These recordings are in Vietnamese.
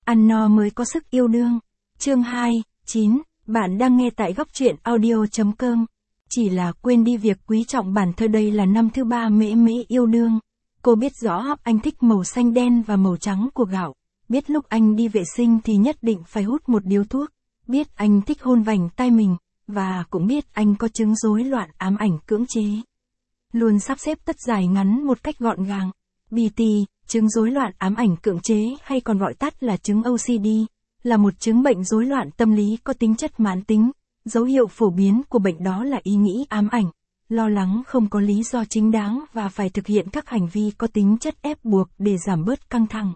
Ăn no mới có sức yêu đương. Chương 2, 9, bạn đang nghe tại góc truyện audio.com. Chỉ là quên đi việc quý trọng bản thân. Đây là năm thứ 3 Mễ Mễ yêu đương. Cô biết rõ anh thích màu xanh đen và màu trắng của gạo. Biết lúc anh đi vệ sinh thì nhất định phải hút một điếu thuốc. Biết anh thích hôn vành tai mình. Và cũng biết anh có chứng rối loạn ám ảnh cưỡng chế. Luôn sắp xếp tất dài ngắn một cách gọn gàng. BT, chứng rối loạn ám ảnh cưỡng chế hay còn gọi tắt là chứng OCD, là một chứng bệnh rối loạn tâm lý có tính chất mãn tính. Dấu hiệu phổ biến của bệnh đó là ý nghĩ ám ảnh, lo lắng không có lý do chính đáng và phải thực hiện các hành vi có tính chất ép buộc để giảm bớt căng thẳng.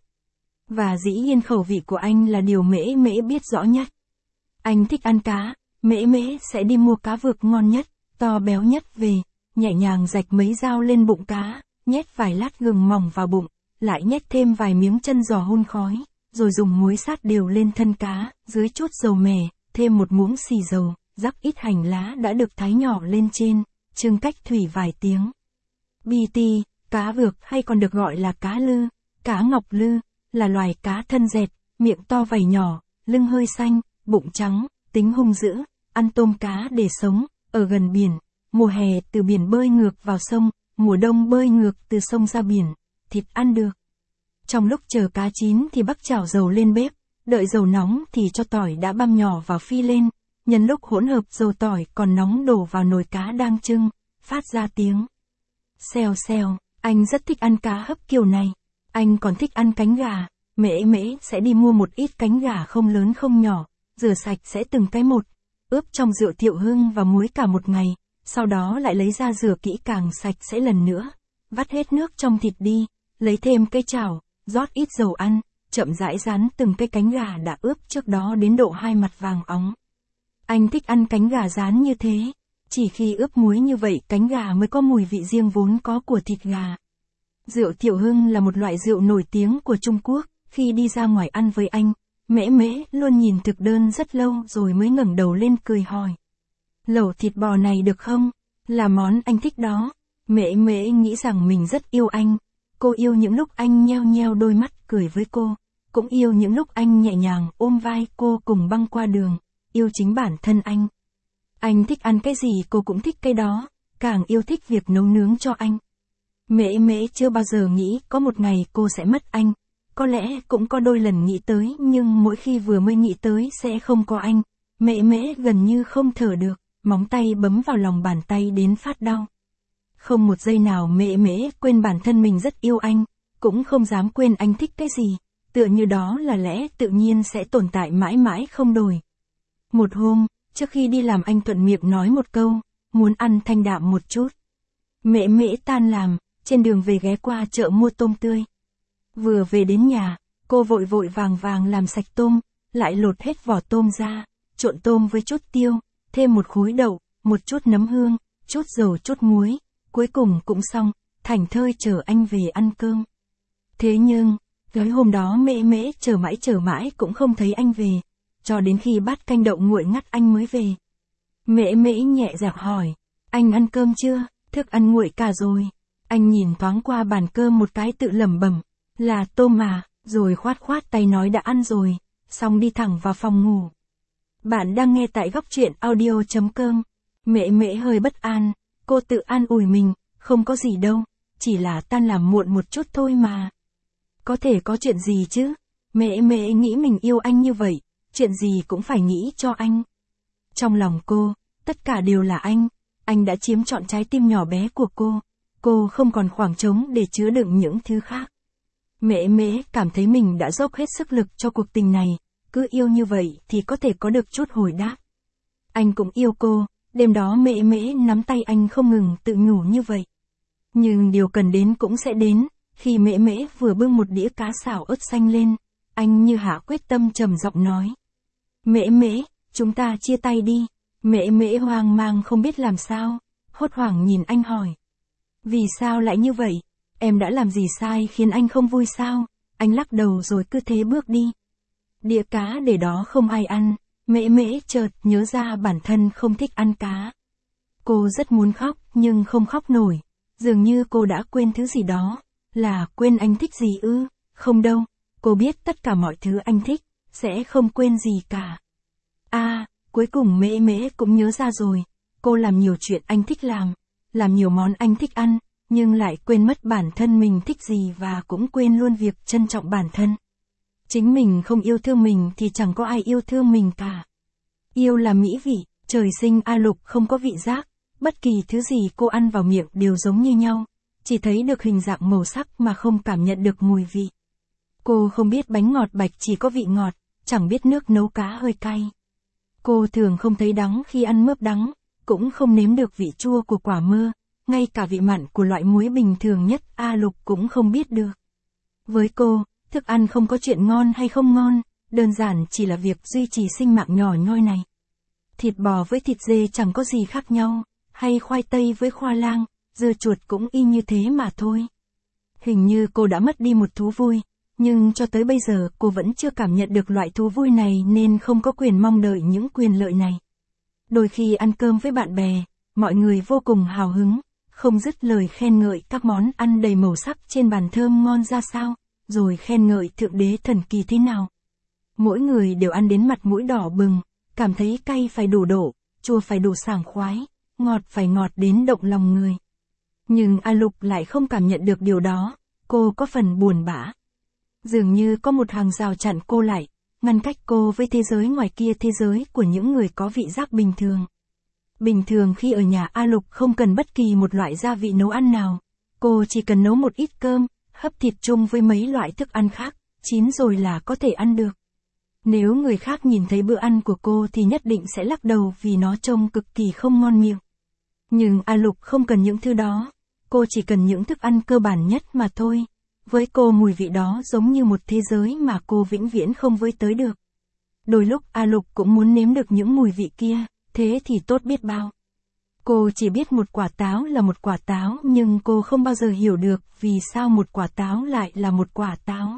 Và dĩ nhiên khẩu vị của anh là điều Mễ Mễ biết rõ nhất. Anh thích ăn cá, Mễ Mễ sẽ đi mua cá vược ngon nhất, to béo nhất về, nhẹ nhàng rạch mấy dao lên bụng cá, nhét vài lát gừng mỏng vào bụng, lại nhét thêm vài miếng chân giò hun khói, rồi dùng muối sát đều lên thân cá, dưới chút dầu mè, thêm một muỗng xì dầu, rắc ít hành lá đã được thái nhỏ lên trên, chưng cách thủy vài tiếng. BT, cá vược hay còn được gọi là cá lư, cá ngọc lư, là loài cá thân dẹt, miệng to vảy nhỏ, lưng hơi xanh, bụng trắng, tính hung dữ, ăn tôm cá để sống, ở gần biển, mùa hè từ biển bơi ngược vào sông, mùa đông bơi ngược từ sông ra biển, thịt ăn được. Trong lúc chờ cá chín thì bắc chảo dầu lên bếp, đợi dầu nóng thì cho tỏi đã băm nhỏ vào phi lên, nhân lúc hỗn hợp dầu tỏi còn nóng đổ vào nồi cá đang chưng, phát ra tiếng xèo xèo. Anh rất thích ăn cá hấp kiểu này. Anh còn thích ăn cánh gà. Mễ Mễ sẽ đi mua một ít cánh gà không lớn không nhỏ, rửa sạch sẽ từng cái một, ướp trong rượu thiệu hương và muối cả một ngày, sau đó lại lấy ra rửa kỹ càng sạch sẽ lần nữa, vắt hết nước trong thịt đi, lấy thêm cái chảo, rót ít dầu ăn, chậm rãi rán từng cái cánh gà đã ướp trước đó đến độ hai mặt vàng óng. Anh thích ăn cánh gà rán như thế, chỉ khi ướp muối như vậy cánh gà mới có mùi vị riêng vốn có của thịt gà. Rượu thiệu hưng là một loại rượu nổi tiếng của Trung Quốc. Khi đi ra ngoài ăn với anh, Mễ Mễ luôn nhìn thực đơn rất lâu rồi mới ngẩng đầu lên cười hỏi. Lẩu thịt bò này được không? Là món anh thích đó. Mễ Mễ nghĩ rằng mình rất yêu anh. Cô yêu những lúc anh nheo nheo đôi mắt cười với cô. Cũng yêu những lúc anh nhẹ nhàng ôm vai cô cùng băng qua đường. Yêu chính bản thân anh. Anh thích ăn cái gì cô cũng thích cái đó. Càng yêu thích việc nấu nướng cho anh. Mễ Mễ chưa bao giờ nghĩ có một ngày cô sẽ mất anh. Có lẽ cũng có đôi lần nghĩ tới nhưng mỗi khi vừa mới nghĩ tới sẽ không có anh. Mễ Mễ gần như không thở được, móng tay bấm vào lòng bàn tay đến phát đau. Không một giây nào Mễ Mễ quên bản thân mình rất yêu anh, cũng không dám quên anh thích cái gì, tựa như đó là lẽ tự nhiên sẽ tồn tại mãi mãi không đổi. Một hôm, trước khi đi làm anh thuận miệng nói một câu, muốn ăn thanh đạm một chút. Mễ Mễ tan làm, trên đường về ghé qua chợ mua tôm tươi. Vừa về đến nhà, cô vội vội vàng vàng làm sạch tôm, lại lột hết vỏ tôm ra, trộn tôm với chút tiêu, thêm một khối đậu, một chút nấm hương, chút dầu chút muối, cuối cùng cũng xong, thảnh thơi chờ anh về ăn cơm. Thế nhưng, tối hôm đó Mễ Mễ chờ mãi cũng không thấy anh về, cho đến khi bát canh đậu nguội ngắt anh mới về. Mễ Mễ nhẹ nhàng hỏi, anh ăn cơm chưa? Thức ăn nguội cả rồi. Anh nhìn thoáng qua bàn cơm một cái tự lẩm bẩm, là tôm mà, rồi khoát khoát tay nói đã ăn rồi, xong đi thẳng vào phòng ngủ. Bạn đang nghe tại góc truyện audio.com. Mễ Mễ hơi bất an, cô tự an ủi mình, không có gì đâu, chỉ là tan làm muộn một chút thôi mà. Có thể có chuyện gì chứ? Mễ Mễ nghĩ mình yêu anh như vậy, chuyện gì cũng phải nghĩ cho anh. Trong lòng cô, tất cả đều là anh đã chiếm trọn trái tim nhỏ bé của cô không còn khoảng trống để chứa đựng những thứ khác. Mễ Mễ cảm thấy mình đã dốc hết sức lực cho cuộc tình này, cứ yêu như vậy thì có thể có được chút hồi đáp. Anh cũng yêu cô, đêm đó Mễ Mễ nắm tay anh không ngừng tự nhủ như vậy. Nhưng điều cần đến cũng sẽ đến, khi Mễ Mễ vừa bưng một đĩa cá xào ớt xanh lên, anh như hạ quyết tâm trầm giọng nói. Mễ Mễ, chúng ta chia tay đi. Mễ Mễ hoang mang không biết làm sao, hốt hoảng nhìn anh hỏi. Vì sao lại như vậy? Em đã làm gì sai khiến anh không vui sao? Anh lắc đầu rồi cứ thế bước đi. Đĩa cá để đó không ai ăn, Mễ Mễ chợt nhớ ra bản thân không thích ăn cá. Cô rất muốn khóc nhưng không khóc nổi, dường như cô đã quên thứ gì đó, là quên anh thích gì ư? Không đâu, Cô biết tất cả mọi thứ anh thích, sẽ không quên gì cả. Cuối cùng Mễ Mễ cũng nhớ ra rồi, cô làm nhiều chuyện anh thích làm nhiều món anh thích ăn, nhưng lại quên mất bản thân mình thích gì và cũng quên luôn việc trân trọng bản thân. Chính mình không yêu thương mình thì chẳng có ai yêu thương mình cả. Yêu là mỹ vị, trời sinh A Lục không có vị giác, bất kỳ thứ gì cô ăn vào miệng đều giống như nhau, chỉ thấy được hình dạng màu sắc mà không cảm nhận được mùi vị. Cô không biết bánh ngọt bạch chỉ có vị ngọt, chẳng biết nước nấu cá hơi cay. Cô thường không thấy đắng khi ăn mướp đắng, cũng không nếm được vị chua của quả mơ, ngay cả vị mặn của loại muối bình thường nhất A Lục cũng không biết được. Với cô, thức ăn không có chuyện ngon hay không ngon, đơn giản chỉ là việc duy trì sinh mạng nhỏ nhoi này. Thịt bò với thịt dê chẳng có gì khác nhau, hay khoai tây với khoai lang, dưa chuột cũng y như thế mà thôi. Hình như cô đã mất đi một thú vui, nhưng cho tới bây giờ cô vẫn chưa cảm nhận được loại thú vui này nên không có quyền mong đợi những quyền lợi này. Đôi khi ăn cơm với bạn bè, mọi người vô cùng hào hứng, không dứt lời khen ngợi các món ăn đầy màu sắc trên bàn thơm ngon ra sao, rồi khen ngợi Thượng Đế thần kỳ thế nào. Mỗi người đều ăn đến mặt mũi đỏ bừng, cảm thấy cay phải đủ độ, chua phải đủ sảng khoái, ngọt phải ngọt đến động lòng người. Nhưng A Lục lại không cảm nhận được điều đó, cô có phần buồn bã. Dường như có một hàng rào chặn cô lại, ngăn cách cô với thế giới ngoài kia, thế giới của những người có vị giác bình thường. Bình thường khi ở nhà A Lục không cần bất kỳ một loại gia vị nấu ăn nào, cô chỉ cần nấu một ít cơm, hấp thịt chung với mấy loại thức ăn khác, chín rồi là có thể ăn được. Nếu người khác nhìn thấy bữa ăn của cô thì nhất định sẽ lắc đầu vì nó trông cực kỳ không ngon miệng. Nhưng A Lục không cần những thứ đó, cô chỉ cần những thức ăn cơ bản nhất mà thôi. Với cô mùi vị đó giống như một thế giới mà cô vĩnh viễn không với tới được. Đôi lúc A Lục cũng muốn nếm được những mùi vị kia, thế thì tốt biết bao. Cô chỉ biết một quả táo là một quả táo nhưng cô không bao giờ hiểu được vì sao một quả táo lại là một quả táo.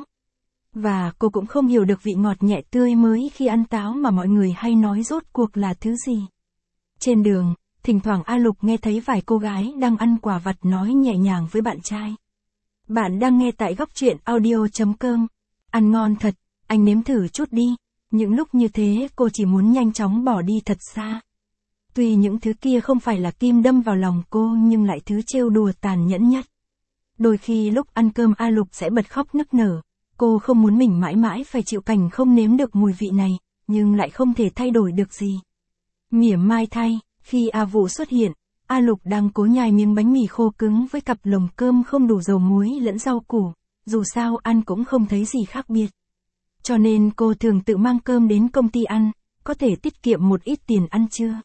Và cô cũng không hiểu được vị ngọt nhẹ tươi mới khi ăn táo mà mọi người hay nói rốt cuộc là thứ gì. Trên đường, thỉnh thoảng A Lục nghe thấy vài cô gái đang ăn quả vặt nói nhẹ nhàng với bạn trai. Bạn đang nghe tại góc truyện audio.com. Ăn ngon thật, anh nếm thử chút đi. Những lúc như thế cô chỉ muốn nhanh chóng bỏ đi thật xa. Tuy những thứ kia không phải là kim đâm vào lòng cô nhưng lại thứ trêu đùa tàn nhẫn nhất. Đôi khi lúc ăn cơm A Lục sẽ bật khóc nức nở. Cô không muốn mình mãi mãi phải chịu cảnh không nếm được mùi vị này, nhưng lại không thể thay đổi được gì. Mỉa mai thay, khi A Vũ xuất hiện, A Lục đang cố nhai miếng bánh mì khô cứng với cặp lồng cơm không đủ dầu muối lẫn rau củ, dù sao ăn cũng không thấy gì khác biệt. Cho nên cô thường tự mang cơm đến công ty ăn, có thể tiết kiệm một ít tiền ăn trưa.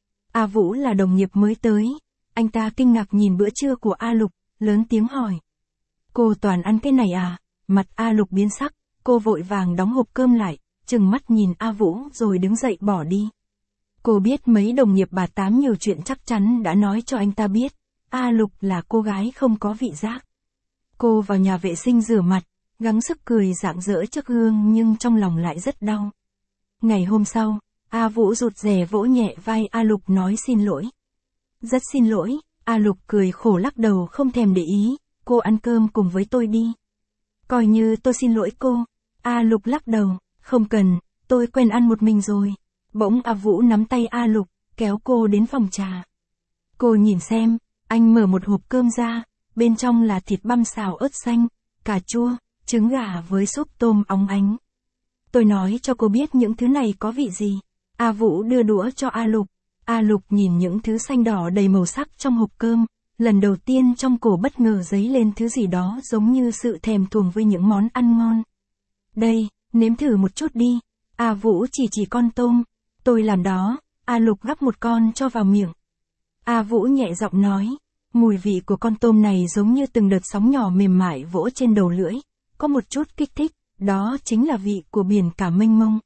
A Vũ là đồng nghiệp mới tới, anh ta kinh ngạc nhìn bữa trưa của A Lục, lớn tiếng hỏi. Cô toàn ăn cái này à? Mặt A Lục biến sắc, cô vội vàng đóng hộp cơm lại, trừng mắt nhìn A Vũ rồi đứng dậy bỏ đi. Cô biết mấy đồng nghiệp bà Tám nhiều chuyện chắc chắn đã nói cho anh ta biết, A Lục là cô gái không có vị giác. Cô vào nhà vệ sinh rửa mặt, gắng sức cười rạng rỡ trước gương nhưng trong lòng lại rất đau. Ngày hôm sau, A Vũ rụt rè vỗ nhẹ vai A Lục nói xin lỗi. Rất xin lỗi, A Lục cười khổ lắc đầu không thèm để ý, cô ăn cơm cùng với tôi đi. Coi như tôi xin lỗi cô. A Lục lắc đầu, không cần, tôi quen ăn một mình rồi. Bỗng A Vũ nắm tay A Lục, kéo cô đến phòng trà. Cô nhìn xem, anh mở một hộp cơm ra, bên trong là thịt băm xào ớt xanh, cà chua, trứng gà với súp tôm óng ánh. Tôi nói cho cô biết những thứ này có vị gì. A Vũ đưa đũa cho A Lục. A Lục nhìn những thứ xanh đỏ đầy màu sắc trong hộp cơm, lần đầu tiên trong cổ bất ngờ dấy lên thứ gì đó giống như sự thèm thuồng với những món ăn ngon. Đây, nếm thử một chút đi. A Vũ chỉ con tôm. Tôi làm đó. A Lục gắp một con cho vào miệng. A Vũ nhẹ giọng nói. Mùi vị của con tôm này giống như từng đợt sóng nhỏ mềm mại vỗ trên đầu lưỡi. Có một chút kích thích, đó chính là vị của biển cả mênh mông.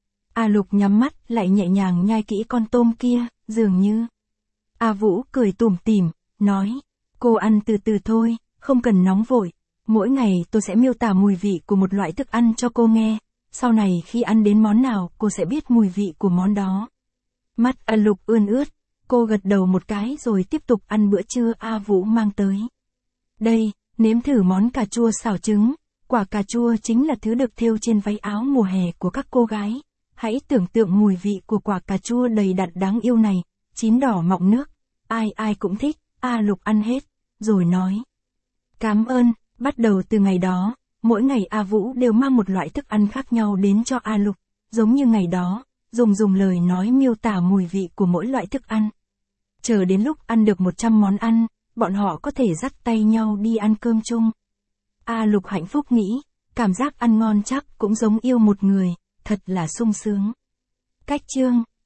A Lục nhắm mắt lại nhẹ nhàng nhai kỹ con tôm kia, dường như. A Vũ cười tủm tỉm, nói. Cô ăn từ từ thôi, không cần nóng vội. Mỗi ngày tôi sẽ miêu tả mùi vị của một loại thức ăn cho cô nghe. Sau này khi ăn đến món nào cô sẽ biết mùi vị của món đó. Mắt A Lục ươn ướt, cô gật đầu một cái rồi tiếp tục ăn bữa trưa A Vũ mang tới. Đây, nếm thử món cà chua xào trứng. Quả cà chua chính là thứ được thêu trên váy áo mùa hè của các cô gái. Hãy tưởng tượng mùi vị của quả cà chua đầy đặn đáng yêu này, chín đỏ mọng nước. Ai ai cũng thích, A Lục ăn hết, rồi nói. Cảm ơn, bắt đầu từ ngày đó, mỗi ngày A Vũ đều mang một loại thức ăn khác nhau đến cho A Lục, giống như ngày đó, dùng lời nói miêu tả mùi vị của mỗi loại thức ăn. Chờ đến lúc ăn được 100 món ăn, bọn họ có thể dắt tay nhau đi ăn cơm chung. A Lục hạnh phúc nghĩ, cảm giác ăn ngon chắc cũng giống yêu một người, thật là sung sướng. Cách chương